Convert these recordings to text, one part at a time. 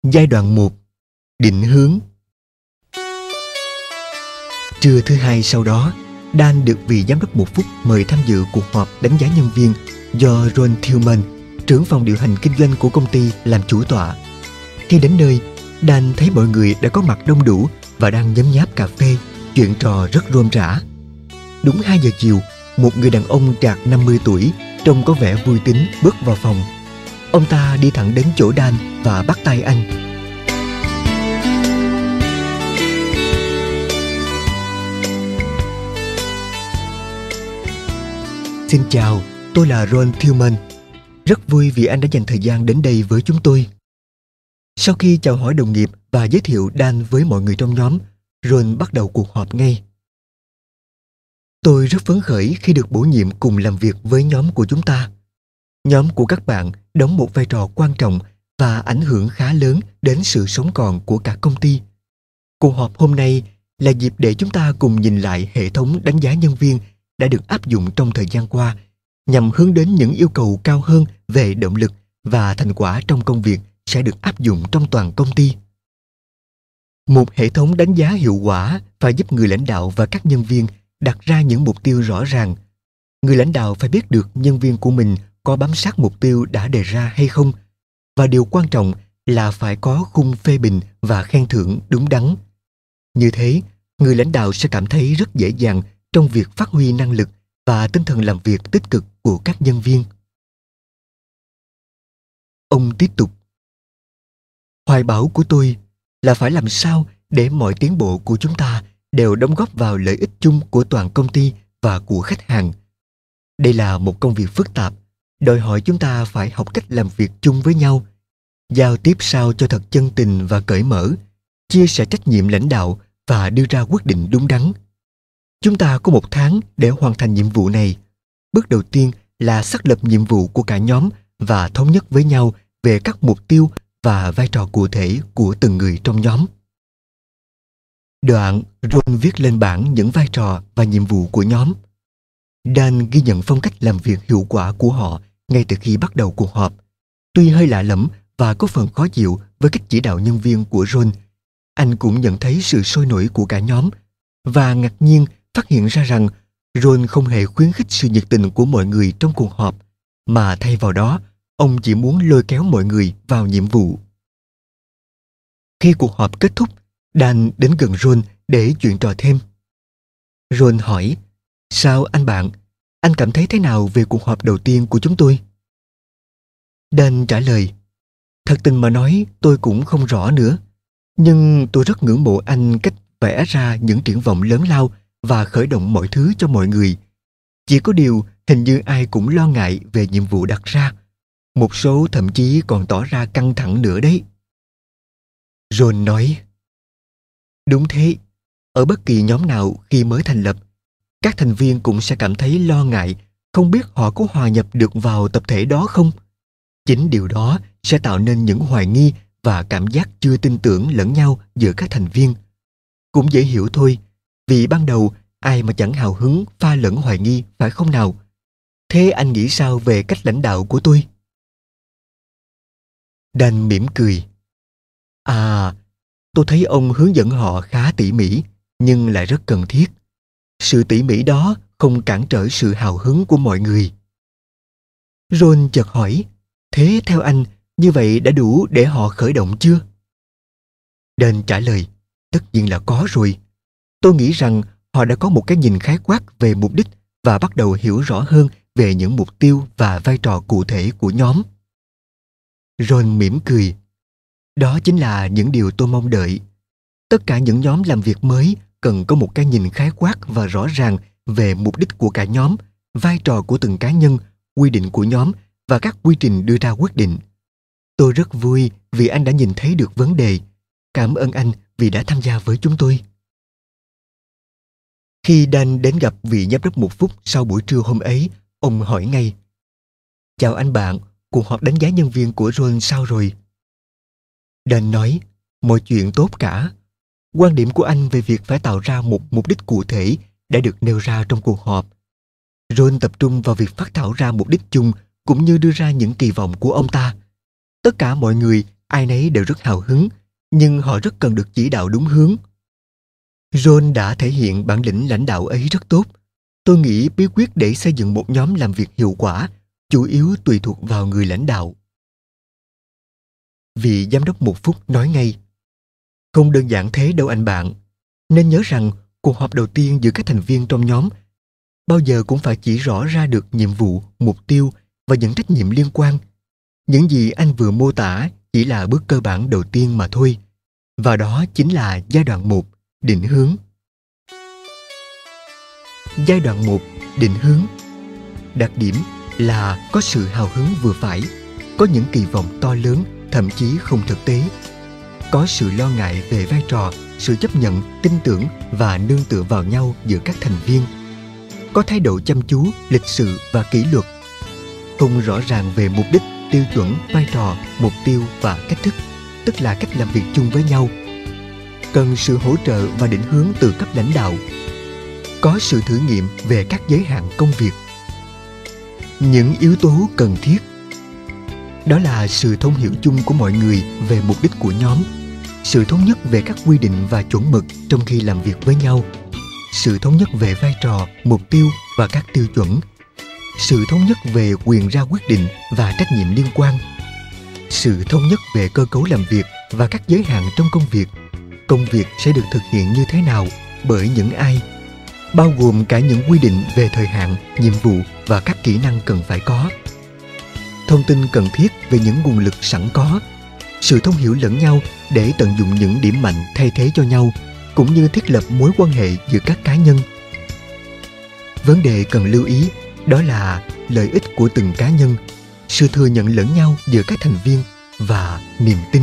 Giai đoạn 1. Định hướng. Trưa thứ hai sau đó, Dan được vị giám đốc 1 phút mời tham dự cuộc họp đánh giá nhân viên do Ron Tillman, trưởng phòng điều hành kinh doanh của công ty, làm chủ tọa. Khi đến nơi, Dan thấy mọi người đã có mặt đông đủ và đang nhấm nháp cà phê, chuyện trò rất rôm rả. Đúng 2 giờ chiều, một người đàn ông trạc 50 tuổi, trông có vẻ vui tính, bước vào phòng. Ông ta đi thẳng đến chỗ Dan và bắt tay anh. Xin chào, tôi là Ron Tillman. Rất vui vì anh đã dành thời gian đến đây với chúng tôi. Sau khi chào hỏi đồng nghiệp và giới thiệu Dan với mọi người trong nhóm, Ron bắt đầu cuộc họp ngay. Tôi rất phấn khởi khi được bổ nhiệm cùng làm việc với nhóm của chúng ta. Nhóm của các bạn đóng một vai trò quan trọng và ảnh hưởng khá lớn đến sự sống còn của cả công ty. Cuộc họp hôm nay là dịp để chúng ta cùng nhìn lại hệ thống đánh giá nhân viên đã được áp dụng trong thời gian qua, nhằm hướng đến những yêu cầu cao hơn về động lực và thành quả trong công việc sẽ được áp dụng trong toàn công ty. Một hệ thống đánh giá hiệu quả phải giúp người lãnh đạo và các nhân viên đặt ra những mục tiêu rõ ràng. Người lãnh đạo phải biết được nhân viên của mình có bám sát mục tiêu đã đề ra hay không, và điều quan trọng là phải có khung phê bình và khen thưởng đúng đắn. Như thế, người lãnh đạo sẽ cảm thấy rất dễ dàng trong việc phát huy năng lực và tinh thần làm việc tích cực của các nhân viên. Ông tiếp tục. Hoài bão của tôi là phải làm sao để mọi tiến bộ của chúng ta đều đóng góp vào lợi ích chung của toàn công ty và của khách hàng. Đây là một công việc phức tạp, đòi hỏi chúng ta phải học cách làm việc chung với nhau, giao tiếp sao cho thật chân tình và cởi mở, chia sẻ trách nhiệm lãnh đạo và đưa ra quyết định đúng đắn. Chúng ta có 1 tháng để hoàn thành nhiệm vụ này. Bước đầu tiên là xác lập nhiệm vụ của cả nhóm và thống nhất với nhau về các mục tiêu và vai trò cụ thể của từng người trong nhóm. Đoạn, Ron viết lên bảng những vai trò và nhiệm vụ của nhóm. Dan ghi nhận phong cách làm việc hiệu quả của họ ngay từ khi bắt đầu cuộc họp. Tuy hơi lạ lẫm và có phần khó chịu với cách chỉ đạo nhân viên của Ron, anh cũng nhận thấy sự sôi nổi của cả nhóm và ngạc nhiên phát hiện ra rằng Ron không hề khuyến khích sự nhiệt tình của mọi người trong cuộc họp, mà thay vào đó, ông chỉ muốn lôi kéo mọi người vào nhiệm vụ. Khi cuộc họp kết thúc, Dan đến gần Ron để chuyện trò thêm. Ron hỏi, sao anh bạn? Anh cảm thấy thế nào về cuộc họp đầu tiên của chúng tôi? Dan trả lời, thật tình mà nói tôi cũng không rõ nữa. Nhưng tôi rất ngưỡng mộ anh cách vẽ ra những triển vọng lớn lao và khởi động mọi thứ cho mọi người. Chỉ có điều hình như ai cũng lo ngại về nhiệm vụ đặt ra. Một số thậm chí còn tỏ ra căng thẳng nữa đấy. Ron nói, đúng thế, ở bất kỳ nhóm nào khi mới thành lập, các thành viên cũng sẽ cảm thấy lo ngại, không biết họ có hòa nhập được vào tập thể đó không. Chính điều đó sẽ tạo nên những hoài nghi và cảm giác chưa tin tưởng lẫn nhau giữa các thành viên. Cũng dễ hiểu thôi, vì ban đầu ai mà chẳng hào hứng pha lẫn hoài nghi, phải không nào? Thế anh nghĩ sao về cách lãnh đạo của tôi? Dan mỉm cười. Tôi thấy ông hướng dẫn họ khá tỉ mỉ, nhưng lại rất cần thiết. Sự tỉ mỉ đó không cản trở sự hào hứng của mọi người. Ron chợt hỏi, thế theo anh, như vậy đã đủ để họ khởi động chưa? Dan trả lời, tất nhiên là có rồi. Tôi nghĩ rằng họ đã có một cái nhìn khái quát về mục đích và bắt đầu hiểu rõ hơn về những mục tiêu và vai trò cụ thể của nhóm. Ron mỉm cười. Đó chính là những điều tôi mong đợi. Tất cả những nhóm làm việc mới cần có một cái nhìn khái quát và rõ ràng về mục đích của cả nhóm, vai trò của từng cá nhân, quy định của nhóm và các quy trình đưa ra quyết định. Tôi rất vui vì anh đã nhìn thấy được vấn đề. Cảm ơn anh vì đã tham gia với chúng tôi. Khi Dan đến gặp vị giám đốc 1 phút sau buổi trưa hôm ấy, ông hỏi ngay, chào anh bạn, cuộc họp đánh giá nhân viên của Ron sao rồi? Dan nói, mọi chuyện tốt cả. Quan điểm của anh về việc phải tạo ra một mục đích cụ thể đã được nêu ra trong cuộc họp. Ron tập trung vào việc phát thảo ra mục đích chung cũng như đưa ra những kỳ vọng của ông ta. Tất cả mọi người ai nấy đều rất hào hứng, nhưng họ rất cần được chỉ đạo đúng hướng. John đã thể hiện bản lĩnh lãnh đạo ấy rất tốt. Tôi nghĩ bí quyết để xây dựng một nhóm làm việc hiệu quả chủ yếu tùy thuộc vào người lãnh đạo. Vị giám đốc một phút nói ngay: không đơn giản thế đâu anh bạn. Nên nhớ rằng cuộc họp đầu tiên giữa các thành viên trong nhóm bao giờ cũng phải chỉ rõ ra được nhiệm vụ, mục tiêu và những trách nhiệm liên quan. Những gì anh vừa mô tả chỉ là bước cơ bản đầu tiên mà thôi. Và đó chính là giai đoạn 1, định hướng. Giai đoạn 1, định hướng. Đặc điểm là có sự hào hứng vừa phải, có những kỳ vọng to lớn, thậm chí không thực tế. Có sự lo ngại về vai trò, sự chấp nhận, tin tưởng và nương tựa vào nhau giữa các thành viên. Có thái độ chăm chú, lịch sự và kỷ luật. Không rõ ràng về mục đích, tiêu chuẩn, vai trò, mục tiêu và cách thức, tức là cách làm việc chung với nhau. Cần sự hỗ trợ và định hướng từ cấp lãnh đạo. Có sự thử nghiệm về các giới hạn công việc. Những yếu tố cần thiết đó là sự thông hiểu chung của mọi người về mục đích của nhóm, sự thống nhất về các quy định và chuẩn mực trong khi làm việc với nhau, sự thống nhất về vai trò, mục tiêu và các tiêu chuẩn, sự thống nhất về quyền ra quyết định và trách nhiệm liên quan, sự thống nhất về cơ cấu làm việc và các giới hạn trong công việc sẽ được thực hiện như thế nào, bởi những ai, bao gồm cả những quy định về thời hạn, nhiệm vụ và các kỹ năng cần phải có. Thông tin cần thiết về những nguồn lực sẵn có, sự thông hiểu lẫn nhau để tận dụng những điểm mạnh thay thế cho nhau, cũng như thiết lập mối quan hệ giữa các cá nhân. Vấn đề cần lưu ý đó là lợi ích của từng cá nhân, sự thừa nhận lẫn nhau giữa các thành viên và niềm tin.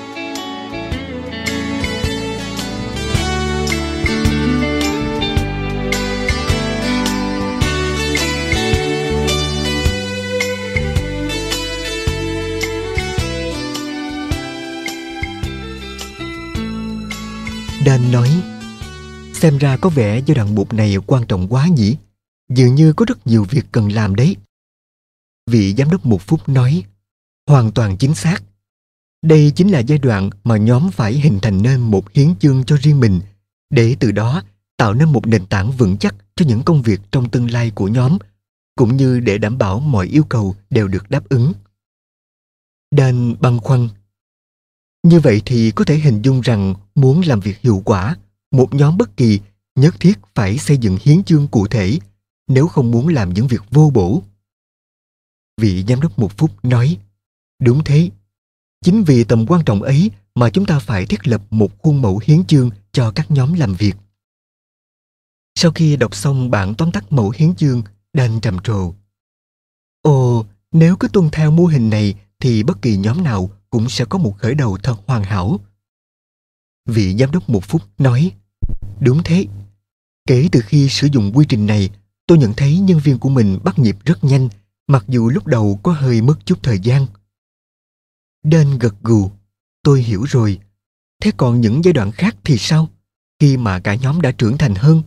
Dan nói: xem ra có vẻ giai đoạn 1 này quan trọng quá nhỉ? Dường như có rất nhiều việc cần làm đấy. Vị giám đốc một phút nói: hoàn toàn chính xác. Đây chính là giai đoạn mà nhóm phải hình thành nên một hiến chương cho riêng mình, để từ đó tạo nên một nền tảng vững chắc cho những công việc trong tương lai của nhóm, cũng như để đảm bảo mọi yêu cầu đều được đáp ứng. Dan băn khoăn: như vậy thì có thể hình dung rằng muốn làm việc hiệu quả, một nhóm bất kỳ nhất thiết phải xây dựng hiến chương cụ thể, nếu không muốn làm những việc vô bổ. Vị giám đốc một phút nói: đúng thế. Chính vì tầm quan trọng ấy mà chúng ta phải thiết lập một khuôn mẫu hiến chương cho các nhóm làm việc. Sau khi đọc xong bản tóm tắt mẫu hiến chương, Dan trầm trồ: ồ, nếu cứ tuân theo mô hình này thì bất kỳ nhóm nào cũng sẽ có một khởi đầu thật hoàn hảo. Vị giám đốc một phút nói: đúng thế. Kể từ khi sử dụng quy trình này, tôi nhận thấy nhân viên của mình bắt nhịp rất nhanh, mặc dù lúc đầu có hơi mất chút thời gian. Dan gật gù: tôi hiểu rồi. Thế còn những giai đoạn khác thì sao? Khi mà cả nhóm đã trưởng thành hơn?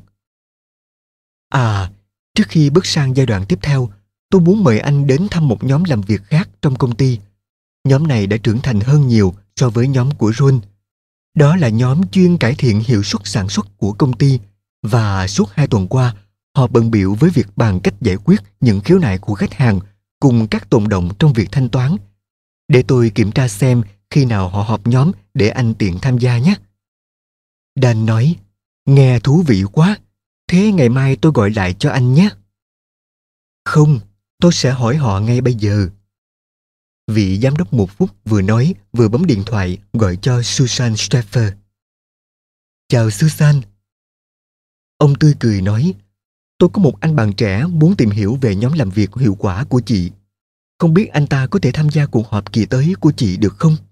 Trước khi bước sang giai đoạn tiếp theo, tôi muốn mời anh đến thăm một nhóm làm việc khác trong công ty. Nhóm này đã trưởng thành hơn nhiều so với nhóm của John. Đó là nhóm chuyên cải thiện hiệu suất sản xuất của công ty, và suốt 2 tuần qua, họ bận bịu với việc bàn cách giải quyết những khiếu nại của khách hàng cùng các tồn động trong việc thanh toán. Để tôi kiểm tra xem khi nào họ họp nhóm để anh tiện tham gia nhé. Dan nói: nghe thú vị quá. Thế ngày mai tôi gọi lại cho anh nhé. Không, tôi sẽ hỏi họ ngay bây giờ. Vị giám đốc một phút vừa nói vừa bấm điện thoại gọi cho Susan Steffer. Chào Susan. Ông tươi cười nói: tôi có một anh bạn trẻ muốn tìm hiểu về nhóm làm việc hiệu quả của chị. Không biết anh ta có thể tham gia cuộc họp kỳ tới của chị được không?